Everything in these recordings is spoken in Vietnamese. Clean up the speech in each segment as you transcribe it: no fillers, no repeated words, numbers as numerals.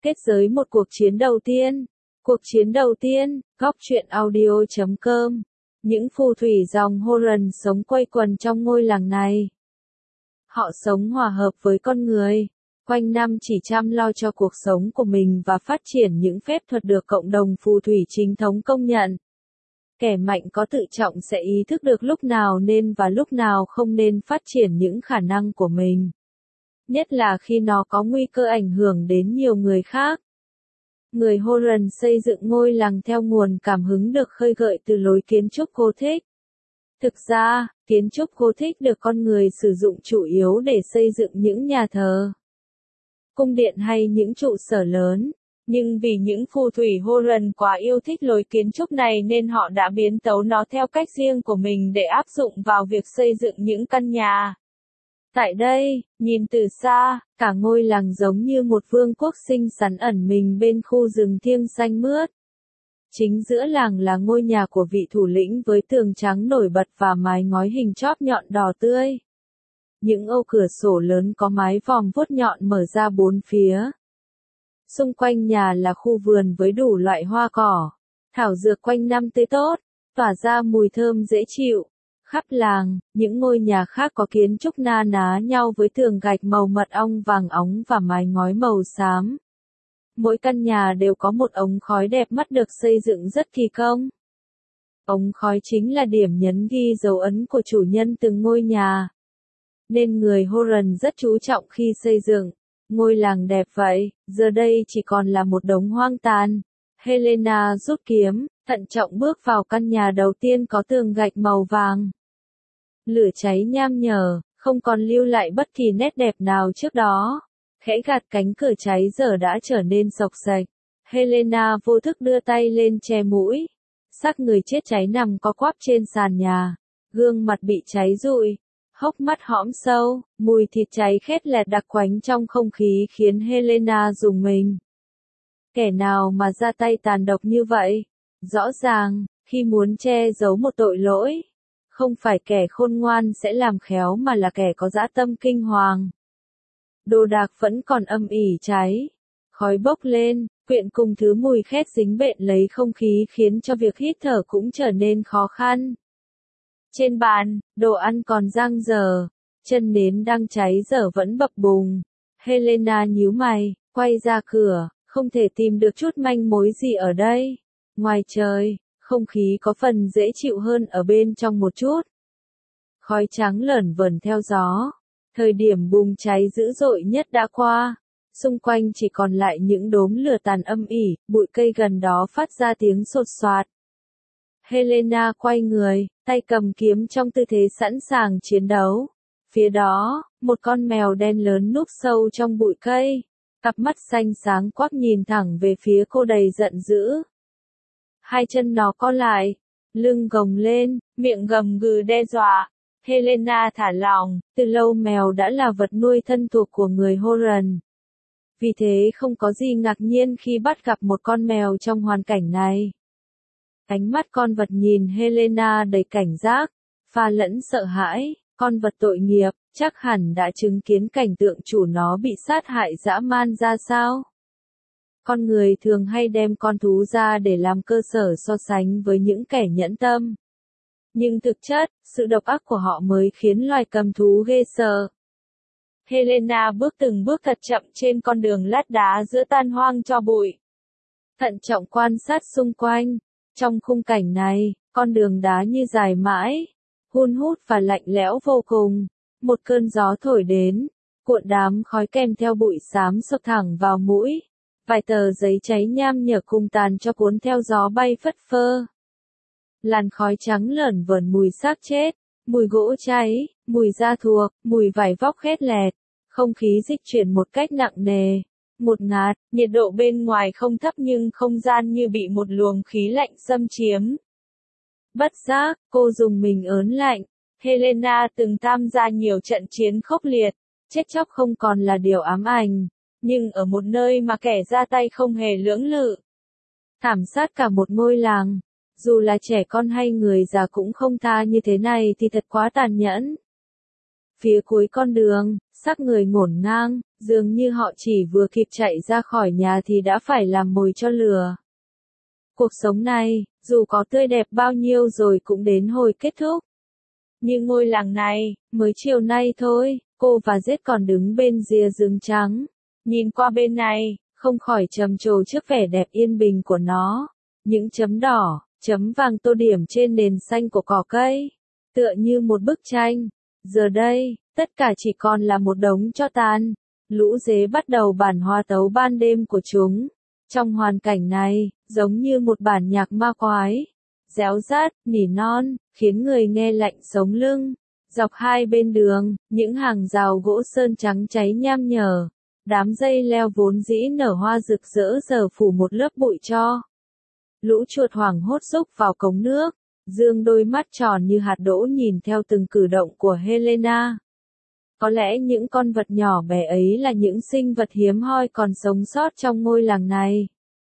Kết giới một cuộc chiến đầu tiên. Cuộc chiến đầu tiên, góc truyện audio.com. Những phù thủy dòng Horan sống quây quần trong ngôi làng này. Họ sống hòa hợp với con người, quanh năm chỉ chăm lo cho cuộc sống của mình và phát triển những phép thuật được cộng đồng phù thủy chính thống công nhận. Kẻ mạnh có tự trọng sẽ ý thức được lúc nào nên và lúc nào không nên phát triển những khả năng của mình. Nhất là khi nó có nguy cơ ảnh hưởng đến nhiều người khác. Người Horan xây dựng ngôi làng theo nguồn cảm hứng được khơi gợi từ lối kiến trúc Gothic. Thực ra, kiến trúc Gothic được con người sử dụng chủ yếu để xây dựng những nhà thờ, cung điện hay những trụ sở lớn. Nhưng vì những phù thủy Horan quá yêu thích lối kiến trúc này nên họ đã biến tấu nó theo cách riêng của mình để áp dụng vào việc xây dựng những căn nhà. Tại đây, nhìn từ xa, cả ngôi làng giống như một vương quốc xinh xắn ẩn mình bên khu rừng thiêng xanh mướt. Chính giữa làng là ngôi nhà của vị thủ lĩnh với tường trắng nổi bật và mái ngói hình chóp nhọn đỏ tươi. Những ô cửa sổ lớn có mái vòm vuốt nhọn mở ra bốn phía. Xung quanh nhà là khu vườn với đủ loại hoa cỏ, thảo dược quanh năm tươi tốt, tỏa ra mùi thơm dễ chịu. Khắp làng, những ngôi nhà khác có kiến trúc na ná nhau với tường gạch màu mật ong vàng óng và mái ngói màu xám. Mỗi căn nhà đều có một ống khói đẹp mắt được xây dựng rất kỳ công. Ống khói chính là điểm nhấn ghi dấu ấn của chủ nhân từng ngôi nhà. Nên người Horan rất chú trọng khi xây dựng. Ngôi làng đẹp vậy, giờ đây chỉ còn là một đống hoang tàn. Helena rút kiếm, thận trọng bước vào căn nhà đầu tiên có tường gạch màu vàng. Lửa cháy nham nhở, không còn lưu lại bất kỳ nét đẹp nào trước đó. Khẽ gạt cánh cửa cháy giờ đã trở nên xộc xệch. Helena vô thức đưa tay lên che mũi. Xác người chết cháy nằm co quắp trên sàn nhà. Gương mặt bị cháy rụi. Hốc mắt hõm sâu, mùi thịt cháy khét lẹt đặc quánh trong không khí khiến Helena rùng mình. Kẻ nào mà ra tay tàn độc như vậy? Rõ ràng, khi muốn che giấu một tội lỗi, không phải kẻ khôn ngoan sẽ làm khéo mà là kẻ có dã tâm kinh hoàng. Đồ đạc vẫn còn âm ỉ cháy, khói bốc lên, quyện cùng thứ mùi khét dính bện lấy không khí khiến cho việc hít thở cũng trở nên khó khăn. Trên bàn, đồ ăn còn dang dở, chân nến đang cháy dở vẫn bập bùng. Helena nhíu mày, quay ra cửa, không thể tìm được chút manh mối gì ở đây. Ngoài trời, không khí có phần dễ chịu hơn ở bên trong một chút. Khói trắng lởn vởn theo gió. Thời điểm bùng cháy dữ dội nhất đã qua. Xung quanh chỉ còn lại những đốm lửa tàn âm ỉ, bụi cây gần đó phát ra tiếng sột soạt. Helena quay người, tay cầm kiếm trong tư thế sẵn sàng chiến đấu. Phía đó, một con mèo đen lớn núp sâu trong bụi cây. Cặp mắt xanh sáng quắc nhìn thẳng về phía cô đầy giận dữ. Hai chân nó co lại, lưng gồng lên, miệng gầm gừ đe dọa. Helena thả lỏng, từ lâu mèo đã là vật nuôi thân thuộc của người Horan. Vì thế không có gì ngạc nhiên khi bắt gặp một con mèo trong hoàn cảnh này. Ánh mắt con vật nhìn Helena đầy cảnh giác, pha lẫn sợ hãi, con vật tội nghiệp, chắc hẳn đã chứng kiến cảnh tượng chủ nó bị sát hại dã man ra sao. Con người thường hay đem con thú ra để làm cơ sở so sánh với những kẻ nhẫn tâm. Nhưng thực chất, sự độc ác của họ mới khiến loài cầm thú ghê sợ. Helena bước từng bước thật chậm trên con đường lát đá giữa tan hoang tro bụi. Thận trọng quan sát xung quanh. Trong khung cảnh này, con đường đá như dài mãi, hun hút và lạnh lẽo vô cùng. Một cơn gió thổi đến, cuộn đám khói kèm theo bụi xám sộc thẳng vào mũi. Vài tờ giấy cháy nham nhở cùng tàn cho cuốn theo gió bay phất phơ. Làn khói trắng lởn vởn mùi xác chết, mùi gỗ cháy, mùi da thuộc, mùi vải vóc khét lẹt. Không khí dịch chuyển một cách nặng nề. Một ngạt, nhiệt độ bên ngoài không thấp nhưng không gian như bị một luồng khí lạnh xâm chiếm. Bất giác, cô rùng mình ớn lạnh. Helena từng tham gia nhiều trận chiến khốc liệt, chết chóc không còn là điều ám ảnh, nhưng ở một nơi mà kẻ ra tay không hề lưỡng lự. Thảm sát cả một ngôi làng, dù là trẻ con hay người già cũng không tha như thế này thì thật quá tàn nhẫn. Phía cuối con đường, xác người ngổn ngang, Dường như họ chỉ vừa kịp chạy ra khỏi nhà thì đã phải làm mồi cho lửa. Cuộc sống này, dù có tươi đẹp bao nhiêu rồi cũng đến hồi kết thúc. Như ngôi làng này, mới chiều nay thôi, cô và Zết còn đứng bên rìa rừng trắng. Nhìn qua bên này, không khỏi trầm trồ trước vẻ đẹp yên bình của nó. Những chấm đỏ, chấm vàng tô điểm trên nền xanh của cỏ cây. Tựa như một bức tranh. Giờ đây, tất cả chỉ còn là một đống tro tàn. Lũ dế bắt đầu bản hòa tấu ban đêm của chúng. Trong hoàn cảnh này, giống như một bản nhạc ma quái. Réo rát, nỉ non, khiến người nghe lạnh sống lưng. Dọc hai bên đường, những hàng rào gỗ sơn trắng cháy nham nhở. Đám dây leo vốn dĩ nở hoa rực rỡ giờ phủ một lớp bụi tro. Lũ chuột hoảng hốt rúc vào cống nước, dương đôi mắt tròn như hạt đỗ nhìn theo từng cử động của Helena. Có lẽ những con vật nhỏ bé ấy là những sinh vật hiếm hoi còn sống sót trong ngôi làng này.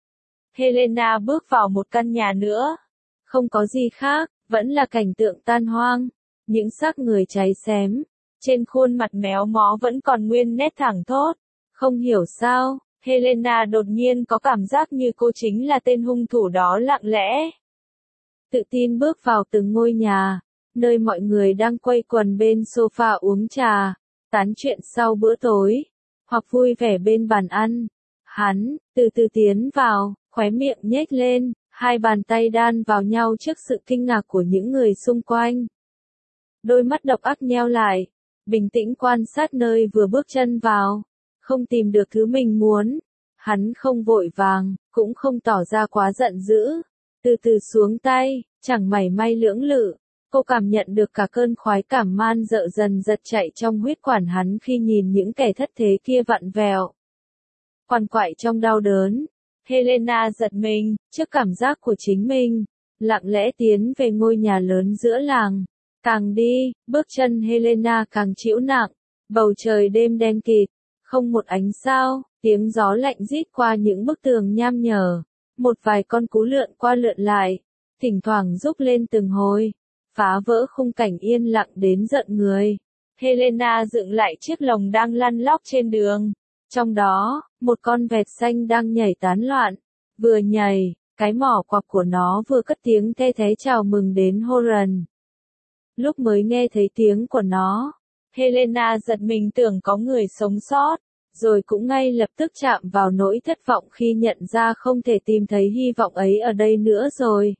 Helena bước vào một căn nhà nữa. Không có gì khác, vẫn là cảnh tượng tan hoang. Những xác người cháy xém. Trên khuôn mặt méo mó vẫn còn nguyên nét thẳng thốt. Không hiểu sao, Helena đột nhiên có cảm giác như cô chính là tên hung thủ đó lặng lẽ. Tự tin bước vào từng ngôi nhà, nơi mọi người đang quây quần bên sofa uống trà, tán chuyện sau bữa tối, hoặc vui vẻ bên bàn ăn. Hắn, từ từ tiến vào, khóe miệng nhếch lên, hai bàn tay đan vào nhau trước sự kinh ngạc của những người xung quanh. Đôi mắt độc ác nheo lại, bình tĩnh quan sát nơi vừa bước chân vào. Không tìm được thứ mình muốn. Hắn không vội vàng, cũng không tỏ ra quá giận dữ. Từ từ xuống tay, chẳng mảy may lưỡng lự. Cô cảm nhận được cả cơn khoái cảm man dợ dần giật chạy trong huyết quản hắn khi nhìn những kẻ thất thế kia vặn vẹo. Quằn quại trong đau đớn. Helena giật mình, trước cảm giác của chính mình. Lặng lẽ tiến về ngôi nhà lớn giữa làng. Càng đi, bước chân Helena càng trĩu nặng. Bầu trời đêm đen kịt. Không một ánh sao, tiếng gió lạnh rít qua những bức tường nham nhở. Một vài con cú lượn qua lượn lại, thỉnh thoảng rúc lên từng hồi, phá vỡ khung cảnh yên lặng đến giận người. Helena dựng lại chiếc lồng đang lăn lóc trên đường. Trong đó, một con vẹt xanh đang nhảy tán loạn. Vừa nhảy, cái mỏ quặp của nó vừa cất tiếng the thé chào mừng đến Horan. Lúc mới nghe thấy tiếng của nó, Helena giật mình tưởng có người sống sót, rồi cũng ngay lập tức chạm vào nỗi thất vọng khi nhận ra không thể tìm thấy hy vọng ấy ở đây nữa rồi.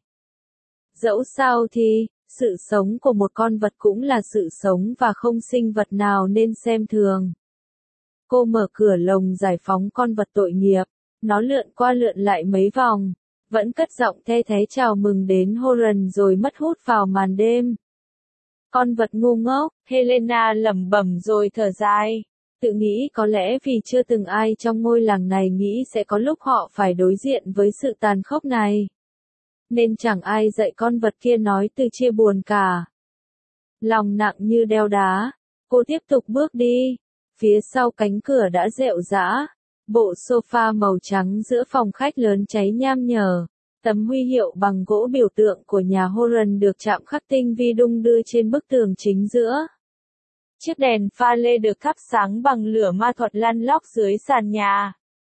Dẫu sao thì, sự sống của một con vật cũng là sự sống và không sinh vật nào nên xem thường. Cô mở cửa lồng giải phóng con vật tội nghiệp, nó lượn qua lượn lại mấy vòng, vẫn cất giọng the thé chào mừng đến Horan rồi mất hút vào màn đêm. Con vật ngu ngốc, Helena lẩm bẩm rồi thở dài. Tự nghĩ có lẽ vì chưa từng ai trong ngôi làng này nghĩ sẽ có lúc họ phải đối diện với sự tàn khốc này. Nên chẳng ai dạy con vật kia nói từ chia buồn cả. Lòng nặng như đeo đá, cô tiếp tục bước đi. Phía sau cánh cửa đã rệu rã. Bộ sofa màu trắng giữa phòng khách lớn cháy nham nhở. Tấm huy hiệu bằng gỗ biểu tượng của nhà Horan được chạm khắc tinh vi đung đưa trên bức tường chính giữa. Chiếc đèn pha lê được thắp sáng bằng lửa ma thuật lăn lóc dưới sàn nhà.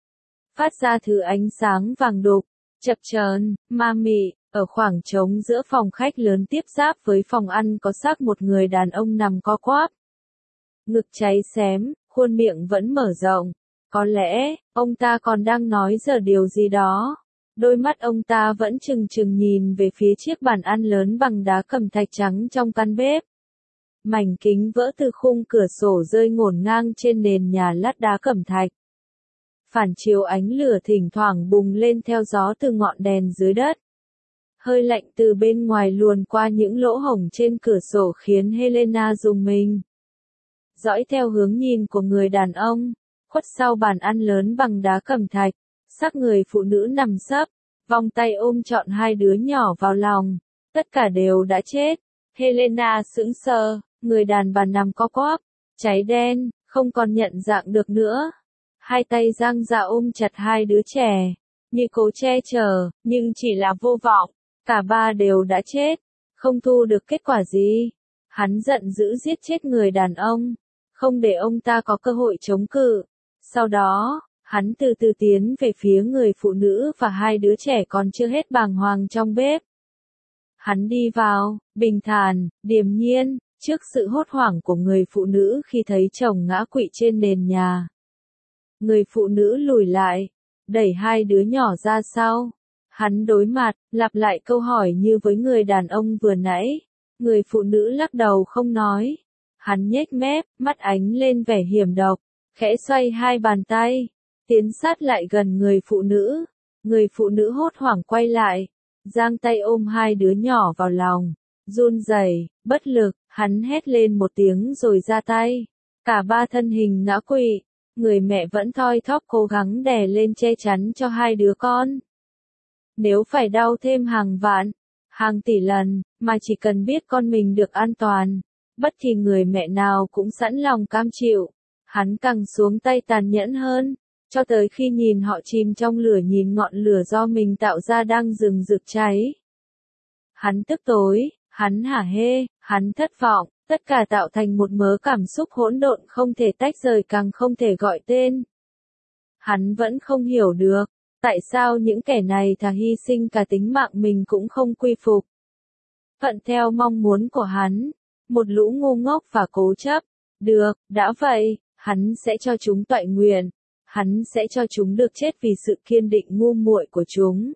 Phát ra thứ ánh sáng vàng đục, chập chờn, ma mị, ở khoảng trống giữa phòng khách lớn tiếp giáp với phòng ăn có xác một người đàn ông nằm co quắp. Ngực cháy xém, khuôn miệng vẫn mở rộng. Có lẽ, ông ta còn đang nói giờ điều gì đó. Đôi mắt ông ta vẫn trừng trừng nhìn về phía chiếc bàn ăn lớn bằng đá cẩm thạch trắng trong căn bếp. Mảnh kính vỡ từ khung cửa sổ rơi ngổn ngang trên nền nhà lát đá cẩm thạch. Phản chiếu ánh lửa thỉnh thoảng bùng lên theo gió từ ngọn đèn dưới đất. Hơi lạnh từ bên ngoài luồn qua những lỗ hổng trên cửa sổ khiến Helena rùng mình. Dõi theo hướng nhìn của người đàn ông, khuất sau bàn ăn lớn bằng đá cẩm thạch, xác người phụ nữ nằm sấp, vòng tay ôm trọn hai đứa nhỏ vào lòng, tất cả đều đã chết. Helena sững sờ, người đàn bà nằm co quắp, cháy đen, không còn nhận dạng được nữa. Hai tay dang ra ôm chặt hai đứa trẻ, như cố che chở, nhưng chỉ là vô vọng, cả ba đều đã chết, không thu được kết quả gì. Hắn giận dữ giết chết người đàn ông, không để ông ta có cơ hội chống cự. Sau đó, hắn từ từ tiến về phía người phụ nữ và hai đứa trẻ còn chưa hết bàng hoàng trong bếp. Hắn đi vào, bình thản, điềm nhiên, trước sự hốt hoảng của người phụ nữ khi thấy chồng ngã quỵ trên nền nhà. Người phụ nữ lùi lại, đẩy hai đứa nhỏ ra sau. Hắn đối mặt, lặp lại câu hỏi như với người đàn ông vừa nãy. Người phụ nữ lắc đầu không nói. Hắn nhếch mép, mắt ánh lên vẻ hiểm độc, khẽ xoay hai bàn tay, tiến sát lại gần người phụ nữ. Người phụ nữ hốt hoảng quay lại, giang tay ôm hai đứa nhỏ vào lòng, run rẩy, bất lực, hắn hét lên một tiếng rồi ra tay. Cả ba thân hình ngã quỵ, người mẹ vẫn thoi thóp cố gắng đè lên che chắn cho hai đứa con. Nếu phải đau thêm hàng vạn, hàng tỷ lần, mà chỉ cần biết con mình được an toàn, bất kỳ người mẹ nào cũng sẵn lòng cam chịu. Hắn càng xuống tay tàn nhẫn hơn, cho tới khi nhìn họ chìm trong lửa, nhìn ngọn lửa do mình tạo ra đang rừng rực cháy. Hắn tức tối, hắn hả hê, hắn thất vọng, tất cả tạo thành một mớ cảm xúc hỗn độn không thể tách rời, càng không thể gọi tên. Hắn vẫn không hiểu được, tại sao những kẻ này thà hy sinh cả tính mạng mình cũng không quy phục. Thuận theo mong muốn của hắn, một lũ ngu ngốc và cố chấp. Được, đã vậy, hắn sẽ cho chúng toại nguyện. Hắn sẽ cho chúng được chết vì sự kiên định ngu muội của chúng.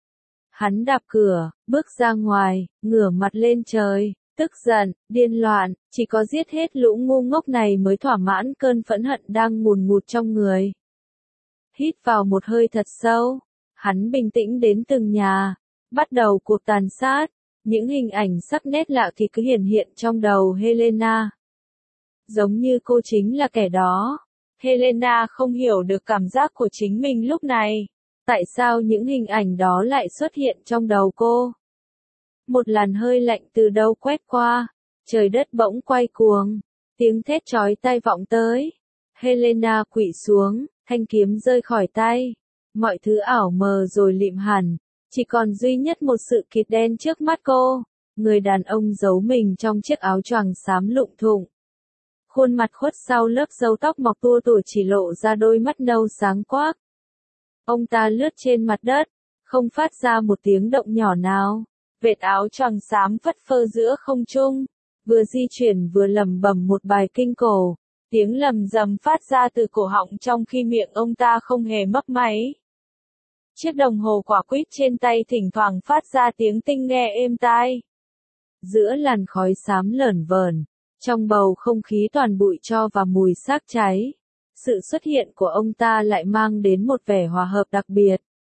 Hắn đạp cửa, bước ra ngoài, ngửa mặt lên trời, tức giận, điên loạn, chỉ có giết hết lũ ngu ngốc này mới thỏa mãn cơn phẫn hận đang ngùn ngụt trong người. Hít vào một hơi thật sâu, hắn bình tĩnh đến từng nhà, bắt đầu cuộc tàn sát. Những hình ảnh sắc nét lạ thì cứ hiện hiện trong đầu Helena. Giống như cô chính là kẻ đó. Helena không hiểu được cảm giác của chính mình lúc này. Tại sao những hình ảnh đó lại xuất hiện trong đầu cô? Một làn hơi lạnh từ đâu quét qua, trời đất bỗng quay cuồng, tiếng thét chói tai vọng tới. Helena quỵ xuống, thanh kiếm rơi khỏi tay. Mọi thứ ảo mờ rồi lịm hẳn, chỉ còn duy nhất một sự kịt đen trước mắt cô. Người đàn ông giấu mình trong chiếc áo choàng xám lụng thụng. Khuôn mặt khuất sau lớp râu tóc mọc tua tủa chỉ lộ ra đôi mắt nâu sáng quắc. Ông ta lướt trên mặt đất, không phát ra một tiếng động nhỏ nào. Vệt áo choàng xám phất phơ giữa không trung, vừa di chuyển vừa lẩm bẩm một bài kinh cổ. Tiếng lầm rầm phát ra từ cổ họng trong khi miệng ông ta không hề mấp máy. Chiếc đồng hồ quả quýt trên tay thỉnh thoảng phát ra tiếng tinh nghe êm tai. Giữa làn khói xám lởn vởn, trong bầu không khí toàn bụi tro và mùi xác cháy, sự xuất hiện của ông ta lại mang đến một vẻ hòa hợp đặc biệt.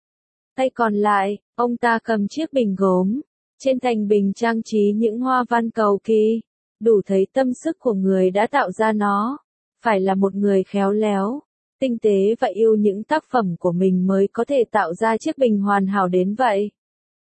Tay còn lại, ông ta cầm chiếc bình gốm, trên thành bình trang trí những hoa văn cầu kỳ, đủ thấy tâm sức của người đã tạo ra nó. Phải là một người khéo léo, tinh tế và yêu những tác phẩm của mình mới có thể tạo ra chiếc bình hoàn hảo đến vậy.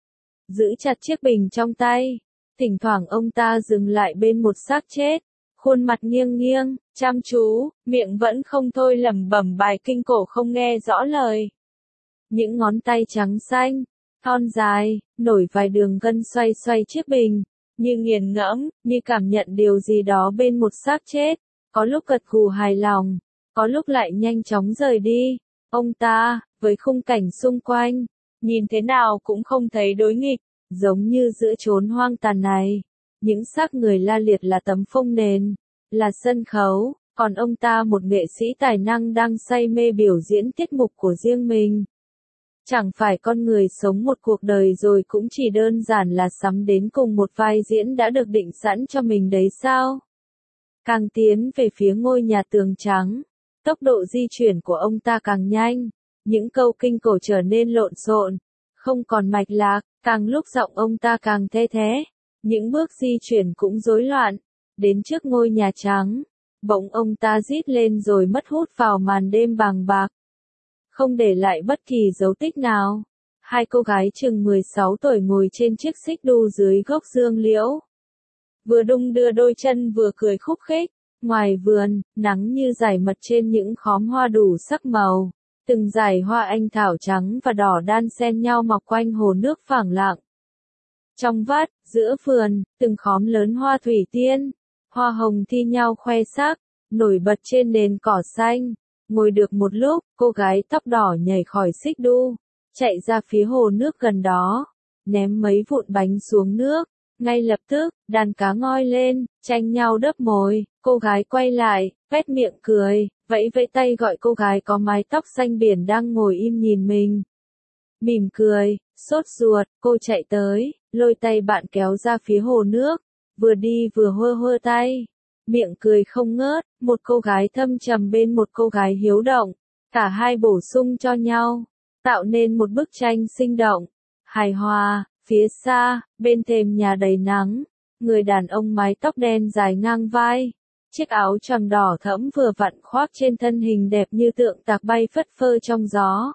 Giữ chặt chiếc bình trong tay, thỉnh thoảng ông ta dừng lại bên một xác chết, khuôn mặt nghiêng nghiêng, chăm chú, miệng vẫn không thôi lẩm bẩm bài kinh cổ không nghe rõ lời. Những ngón tay trắng xanh, thon dài, nổi vài đường gân xoay xoay chiếc bình, như nghiền ngẫm, như cảm nhận điều gì đó bên một xác chết. Có lúc gật gù hài lòng, có lúc lại nhanh chóng rời đi. Ông ta, với khung cảnh xung quanh, nhìn thế nào cũng không thấy đối nghịch, giống như giữa chốn hoang tàn này. Những xác người la liệt là tấm phông nền, là sân khấu, còn ông ta một nghệ sĩ tài năng đang say mê biểu diễn tiết mục của riêng mình. Chẳng phải con người sống một cuộc đời rồi cũng chỉ đơn giản là sắm đến cùng một vai diễn đã được định sẵn cho mình đấy sao? Càng tiến về phía ngôi nhà tường trắng, tốc độ di chuyển của ông ta càng nhanh, những câu kinh cổ trở nên lộn xộn, không còn mạch lạc, càng lúc giọng ông ta càng the thé, những bước di chuyển cũng rối loạn, đến trước ngôi nhà trắng, bỗng ông ta rít lên rồi mất hút vào màn đêm bàng bạc, không để lại bất kỳ dấu tích nào. Hai cô gái chừng 16 tuổi ngồi trên chiếc xích đu dưới gốc dương liễu. Vừa đung đưa đôi chân vừa cười khúc khích, ngoài vườn, nắng như dải mật trên những khóm hoa đủ sắc màu, từng dải hoa anh thảo trắng và đỏ đan xen nhau mọc quanh hồ nước phẳng lặng. Trong vắt, giữa vườn, từng khóm lớn hoa thủy tiên, hoa hồng thi nhau khoe sắc, nổi bật trên nền cỏ xanh, Ngồi được một lúc, cô gái tóc đỏ nhảy khỏi xích đu, chạy ra phía hồ nước gần đó, ném mấy vụn bánh xuống nước. Ngay lập tức, đàn cá ngoi lên, tranh nhau đớp mồi, cô gái quay lại, tuét miệng cười, vẫy vẫy tay gọi cô gái có mái tóc xanh biển đang ngồi im nhìn mình. Mỉm cười, sốt ruột, cô chạy tới, lôi tay bạn kéo ra phía hồ nước, vừa đi vừa hơ hơ tay, miệng cười không ngớt, một cô gái thâm trầm bên một cô gái hiếu động, cả hai bổ sung cho nhau, tạo nên một bức tranh sinh động, hài hòa. Phía xa, bên thềm nhà đầy nắng, người đàn ông mái tóc đen dài ngang vai, chiếc áo choàng đỏ thẫm vừa vặn khoác trên thân hình đẹp như tượng tạc bay phất phơ trong gió.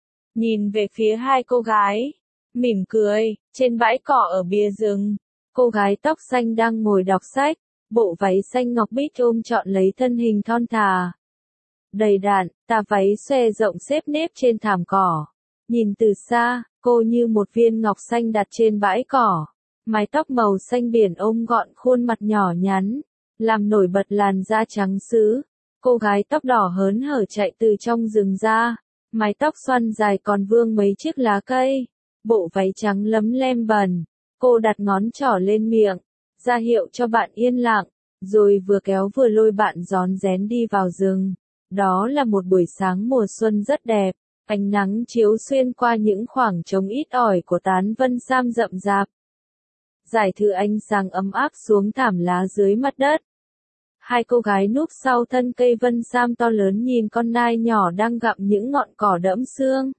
Nhìn về phía hai cô gái, mỉm cười, trên bãi cỏ ở bìa rừng, cô gái tóc xanh đang ngồi đọc sách, bộ váy xanh ngọc bích ôm trọn lấy thân hình thon thả. Đầy đặn, tà váy xòe rộng xếp nếp trên thảm cỏ. Nhìn từ xa, cô như một viên ngọc xanh đặt trên bãi cỏ. Mái tóc màu xanh biển ôm gọn khuôn mặt nhỏ nhắn, làm nổi bật làn da trắng sứ. Cô gái tóc đỏ hớn hở chạy từ trong rừng ra, mái tóc xoăn dài còn vương mấy chiếc lá cây. Bộ váy trắng lấm lem bẩn, cô đặt ngón trỏ lên miệng, ra hiệu cho bạn yên lặng, rồi vừa kéo vừa lôi bạn rón rén đi vào rừng. Đó là một buổi sáng mùa xuân rất đẹp. Ánh nắng chiếu xuyên qua những khoảng trống ít ỏi của tán vân sam rậm rạp. Giải thử ánh sáng ấm áp xuống thảm lá dưới mặt đất. Hai cô gái núp sau thân cây vân sam to lớn nhìn con nai nhỏ đang gặm những ngọn cỏ đẫm sương.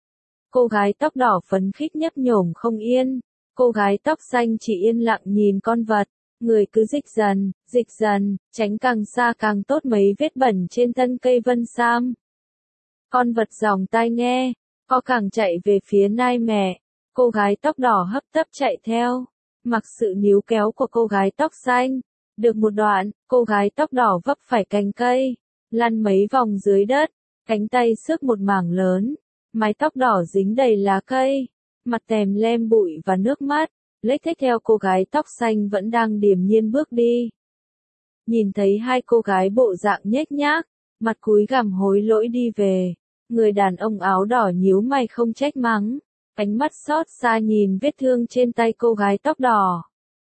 Cô gái tóc đỏ phấn khích nhấp nhổm không yên. Cô gái tóc xanh chỉ yên lặng nhìn con vật. Người cứ dịch dần, tránh càng xa càng tốt mấy vết bẩn trên thân cây vân sam. Con vật giòng tai nghe, co càng chạy về phía nai mẹ, cô gái tóc đỏ hấp tấp chạy theo, mặc sự níu kéo của cô gái tóc xanh. Được một đoạn, cô gái tóc đỏ vấp phải cành cây, lăn mấy vòng dưới đất, cánh tay xước một mảng lớn, mái tóc đỏ dính đầy lá cây, mặt tèm lem bụi và nước mắt, lếch thếch theo cô gái tóc xanh vẫn đang điềm nhiên bước đi. Nhìn thấy hai cô gái bộ dạng nhếch nhác, mặt cúi gằm hối lỗi đi về, người đàn ông áo đỏ nhíu mày không trách mắng, ánh mắt xót xa nhìn vết thương trên tay cô gái tóc đỏ.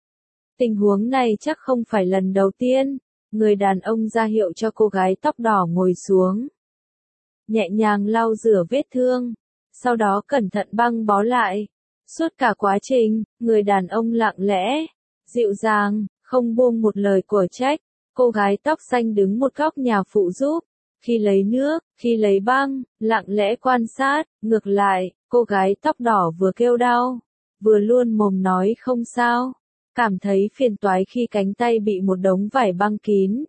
Tình huống này chắc không phải lần đầu tiên, người đàn ông ra hiệu cho cô gái tóc đỏ ngồi xuống. Nhẹ nhàng lau rửa vết thương, sau đó cẩn thận băng bó lại. Suốt cả quá trình, người đàn ông lặng lẽ, dịu dàng, không buông một lời của trách. Cô gái tóc xanh đứng một góc nhà phụ giúp, khi lấy nước, khi lấy băng, lặng lẽ quan sát. Ngược lại, cô gái tóc đỏ vừa kêu đau, vừa luôn mồm nói không sao, cảm thấy phiền toái khi cánh tay bị một đống vải băng kín.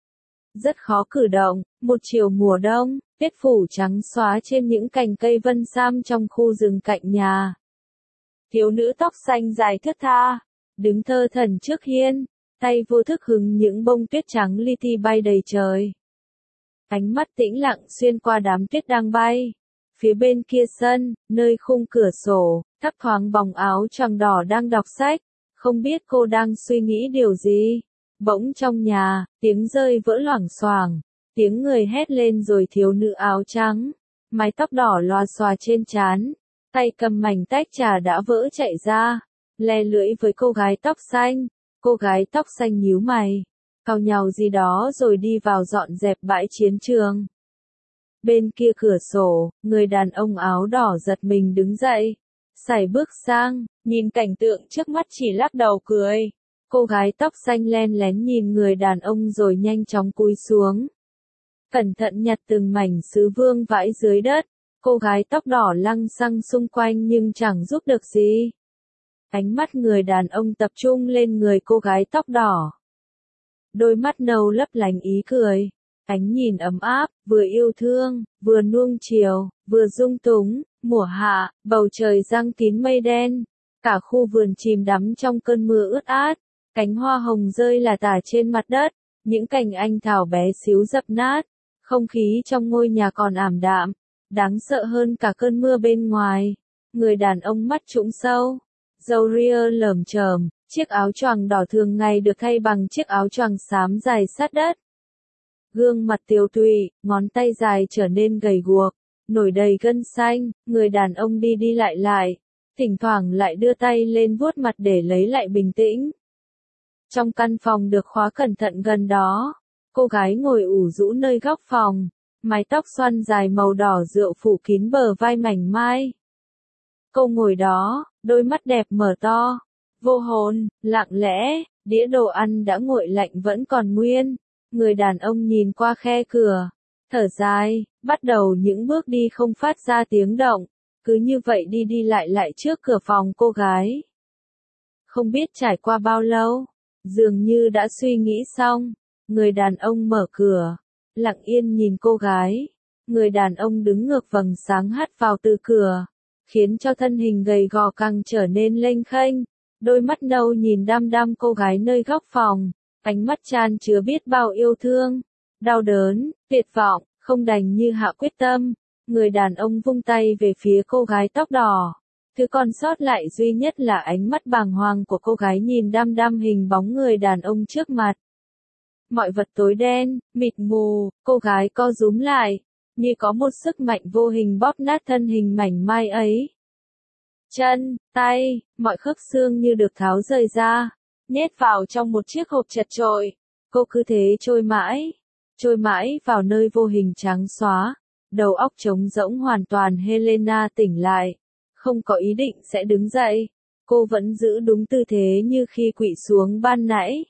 Rất khó cử động, một chiều mùa đông, tuyết phủ trắng xóa trên những cành cây vân sam trong khu rừng cạnh nhà. Thiếu nữ tóc xanh dài thướt tha, đứng thơ thẩn trước hiên, tay vô thức hứng những bông tuyết trắng li ti bay đầy trời. Ánh mắt tĩnh lặng xuyên qua đám tuyết đang bay. Phía bên kia sân, nơi khung cửa sổ, thấp thoáng bóng áo choàng đỏ đang đọc sách, không biết cô đang suy nghĩ điều gì. Bỗng trong nhà, tiếng rơi vỡ loảng xoảng, tiếng người hét lên rồi thiếu nữ áo trắng, mái tóc đỏ lòa xòa trên trán, tay cầm mảnh tách trà đã vỡ chạy ra, le lưỡi với cô gái tóc xanh. Cô gái tóc xanh nhíu mày, cau nhàu gì đó rồi đi vào dọn dẹp bãi chiến trường. Bên kia cửa sổ, người đàn ông áo đỏ giật mình đứng dậy, sải bước sang, nhìn cảnh tượng trước mắt chỉ lắc đầu cười. Cô gái tóc xanh len lén nhìn người đàn ông rồi nhanh chóng cúi xuống. Cẩn thận nhặt từng mảnh sứ vương vãi dưới đất, cô gái tóc đỏ lăng xăng xung quanh nhưng chẳng giúp được gì. Ánh mắt người đàn ông tập trung lên người cô gái tóc đỏ. Đôi mắt nâu lấp lánh ý cười, ánh nhìn ấm áp, vừa yêu thương, vừa nuông chiều, vừa dung túng. Mùa hạ, bầu trời giăng kín mây đen, cả khu vườn chìm đắm trong cơn mưa ướt át, cánh hoa hồng rơi lả tả trên mặt đất, những cành anh thảo bé xíu dập nát, không khí trong ngôi nhà còn ảm đạm, đáng sợ hơn cả cơn mưa bên ngoài. Người đàn ông mắt trũng sâu, râu ria lởm chởm, chiếc áo choàng đỏ thường ngày được thay bằng chiếc áo choàng xám dài sát đất. Gương mặt tiều tụy, ngón tay dài trở nên gầy guộc, nổi đầy gân xanh, người đàn ông đi đi lại lại, thỉnh thoảng lại đưa tay lên vuốt mặt để lấy lại bình tĩnh. Trong căn phòng được khóa cẩn thận gần đó, cô gái ngồi ủ rũ nơi góc phòng, mái tóc xoăn dài màu đỏ rượu phủ kín bờ vai mảnh mai. Cô ngồi đó, đôi mắt đẹp mở to, vô hồn, lặng lẽ, đĩa đồ ăn đã nguội lạnh vẫn còn nguyên. Người đàn ông nhìn qua khe cửa, thở dài, bắt đầu những bước đi không phát ra tiếng động, cứ như vậy đi đi lại lại trước cửa phòng cô gái. Không biết trải qua bao lâu, dường như đã suy nghĩ xong, người đàn ông mở cửa, lặng yên nhìn cô gái. Người đàn ông đứng ngược vầng sáng hắt vào từ cửa, khiến cho thân hình gầy gò càng trở nên lênh khênh, đôi mắt nâu nhìn đăm đăm cô gái nơi góc phòng, ánh mắt chan chứa biết bao yêu thương, đau đớn, tuyệt vọng, không đành như hạ quyết tâm. Người đàn ông vung tay về phía cô gái tóc đỏ. Thứ còn sót lại duy nhất là ánh mắt bàng hoàng của cô gái nhìn đăm đăm hình bóng người đàn ông trước mặt. Mọi vật tối đen, mịt mù, cô gái co rúm lại, như có một sức mạnh vô hình bóp nát thân hình mảnh mai ấy. Chân, tay, mọi khớp xương như được tháo rời ra, nhét vào trong một chiếc hộp chật chội. Cô cứ thế trôi mãi vào nơi vô hình trắng xóa, đầu óc trống rỗng hoàn toàn. Helena tỉnh lại, không có ý định sẽ đứng dậy, cô vẫn giữ đúng tư thế như khi quỵ xuống ban nãy.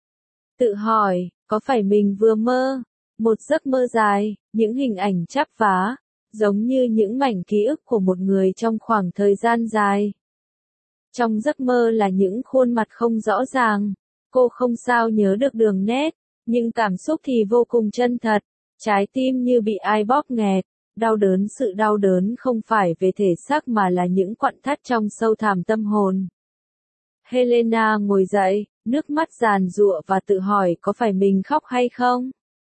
Tự hỏi, có phải mình vừa mơ? Một giấc mơ dài, những hình ảnh chắp vá, giống như những mảnh ký ức của một người trong khoảng thời gian dài. Trong giấc mơ là những khuôn mặt không rõ ràng, cô không sao nhớ được đường nét, nhưng cảm xúc thì vô cùng chân thật, trái tim như bị ai bóp nghẹt, đau đớn. Sự đau đớn không phải về thể xác mà là những quặn thắt trong sâu thẳm tâm hồn. Helena ngồi dậy, nước mắt giàn giụa và tự hỏi có phải mình khóc hay không?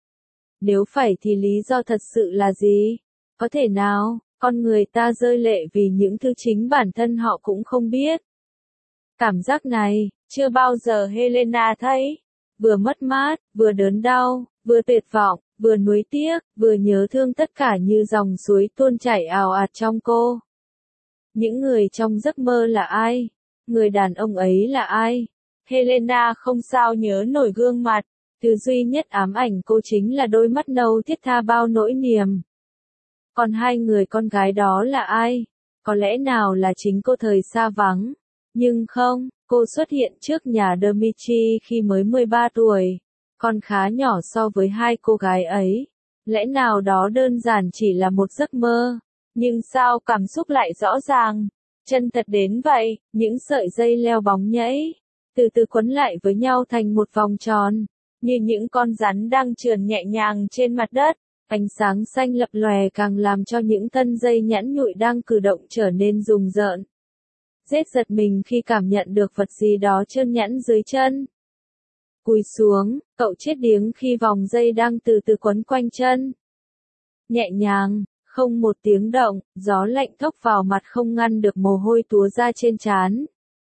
Nếu phải thì lý do thật sự là gì? Có thể nào, con người ta rơi lệ vì những thứ chính bản thân họ cũng không biết. Cảm giác này, chưa bao giờ Helena thấy. Vừa mất mát, vừa đớn đau, vừa tuyệt vọng, vừa nuối tiếc, vừa nhớ thương, tất cả như dòng suối tuôn chảy ào ạt trong cô. Những người trong giấc mơ là ai? Người đàn ông ấy là ai? Helena không sao nhớ nổi gương mặt, thứ duy nhất ám ảnh cô chính là đôi mắt nâu thiết tha bao nỗi niềm. Còn hai người con gái đó là ai? Có lẽ nào là chính cô thời xa vắng? Nhưng không, cô xuất hiện trước nhà Dmitry khi mới 13 tuổi, còn khá nhỏ so với hai cô gái ấy. Lẽ nào đó đơn giản chỉ là một giấc mơ? Nhưng sao cảm xúc lại rõ ràng, chân thật đến vậy? Những sợi dây leo bóng nhảy, từ từ quấn lại với nhau thành một vòng tròn, như những con rắn đang trườn nhẹ nhàng trên mặt đất. Ánh sáng xanh lập lòe càng làm cho những thân dây nhẵn nhụi đang cử động trở nên rùng rợn. Rết giật mình khi cảm nhận được vật gì đó trơn nhẵn dưới chân. Cúi xuống, cậu chết điếng khi vòng dây đang từ từ quấn quanh chân. Nhẹ nhàng, không một tiếng động, gió lạnh thốc vào mặt không ngăn được mồ hôi túa ra trên trán.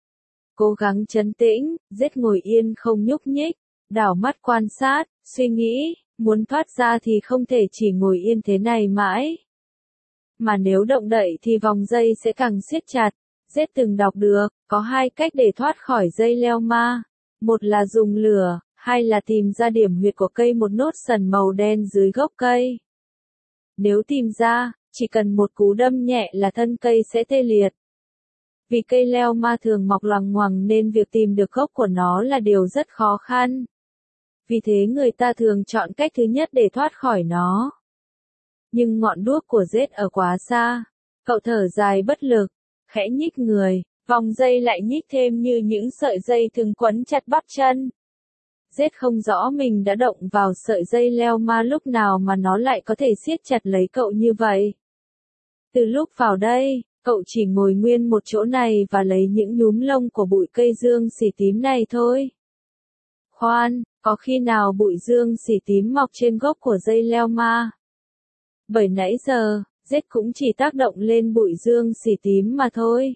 Cố gắng trấn tĩnh, Rết ngồi yên không nhúc nhích, đảo mắt quan sát, suy nghĩ, muốn thoát ra thì không thể chỉ ngồi yên thế này mãi. Mà nếu động đậy thì vòng dây sẽ càng siết chặt. Rết từng đọc được, có hai cách để thoát khỏi dây leo ma. Một là dùng lửa, hai là tìm ra điểm huyệt của cây, một nốt sần màu đen dưới gốc cây. Nếu tìm ra, chỉ cần một cú đâm nhẹ là thân cây sẽ tê liệt. Vì cây leo ma thường mọc loằng ngoằng nên việc tìm được gốc của nó là điều rất khó khăn. Vì thế người ta thường chọn cách thứ nhất để thoát khỏi nó. Nhưng ngọn đuốc của Rết ở quá xa. Cậu thở dài bất lực, khẽ nhích người, vòng dây lại nhích thêm như những sợi dây thường quấn chặt bắp chân. Rết không rõ mình đã động vào sợi dây leo ma lúc nào mà nó lại có thể siết chặt lấy cậu như vậy. Từ lúc vào đây, cậu chỉ ngồi nguyên một chỗ này và lấy những nhúm lông của bụi cây dương xỉ tím này thôi. Khoan, có khi nào bụi dương xỉ tím mọc trên gốc của dây leo ma? Bởi nãy giờ, Rết cũng chỉ tác động lên bụi dương xỉ tím mà thôi.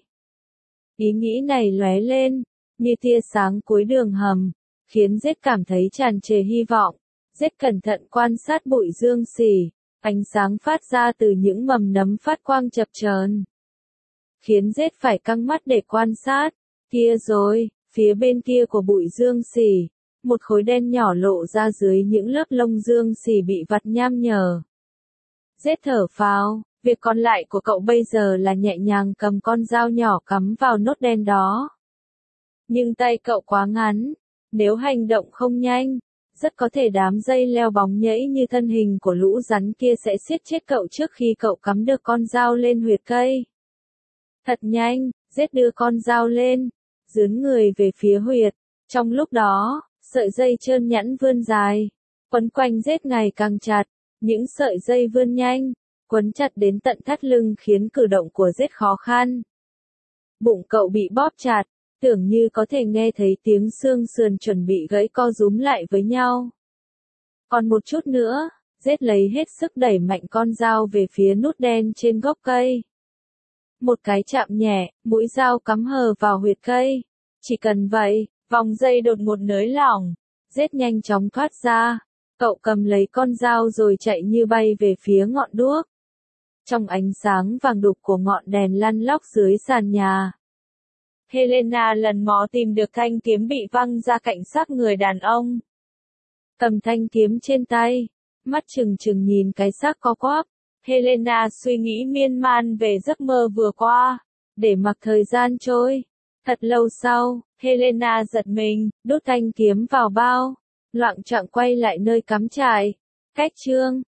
Ý nghĩ này lóe lên, như tia sáng cuối đường hầm, khiến Rết cảm thấy tràn trề hy vọng. Z cẩn thận quan sát bụi dương xỉ, ánh sáng phát ra từ những mầm nấm phát quang chập chờn, khiến Z phải căng mắt để quan sát. Kia rồi, phía bên kia của bụi dương xỉ, một khối đen nhỏ lộ ra dưới những lớp lông dương xỉ bị vặt nham nhở. Z thở phào, việc còn lại của cậu bây giờ là nhẹ nhàng cầm con dao nhỏ cắm vào nốt đen đó. Nhưng tay cậu quá ngắn, nếu hành động không nhanh, rất có thể đám dây leo bóng nhảy như thân hình của lũ rắn kia sẽ siết chết cậu trước khi cậu cắm được con dao lên huyệt cây. Thật nhanh, Z đưa con dao lên, dướn người về phía huyệt. Trong lúc đó, sợi dây trơn nhẵn vươn dài, quấn quanh Z ngày càng chặt. Những sợi dây vươn nhanh, quấn chặt đến tận thắt lưng khiến cử động của Z khó khăn. Bụng cậu bị bóp chặt, tưởng như có thể nghe thấy tiếng xương sườn chuẩn bị gãy co rúm lại với nhau. Còn một chút nữa, Z lấy hết sức đẩy mạnh con dao về phía nút đen trên gốc cây. Một cái chạm nhẹ, mũi dao cắm hờ vào huyệt cây. Chỉ cần vậy, vòng dây đột ngột nới lỏng, Z nhanh chóng thoát ra. Cậu cầm lấy con dao rồi chạy như bay về phía ngọn đuốc. Trong ánh sáng vàng đục của ngọn đèn lăn lóc dưới sàn nhà, Helena lần mò tìm được thanh kiếm bị văng ra cạnh xác người đàn ông. Cầm thanh kiếm trên tay, mắt trừng trừng nhìn cái xác co quắp, Helena suy nghĩ miên man về giấc mơ vừa qua, để mặc thời gian trôi. Thật lâu sau, Helena giật mình, đút thanh kiếm vào bao, loạng choạng quay lại nơi cắm trại. Cách chương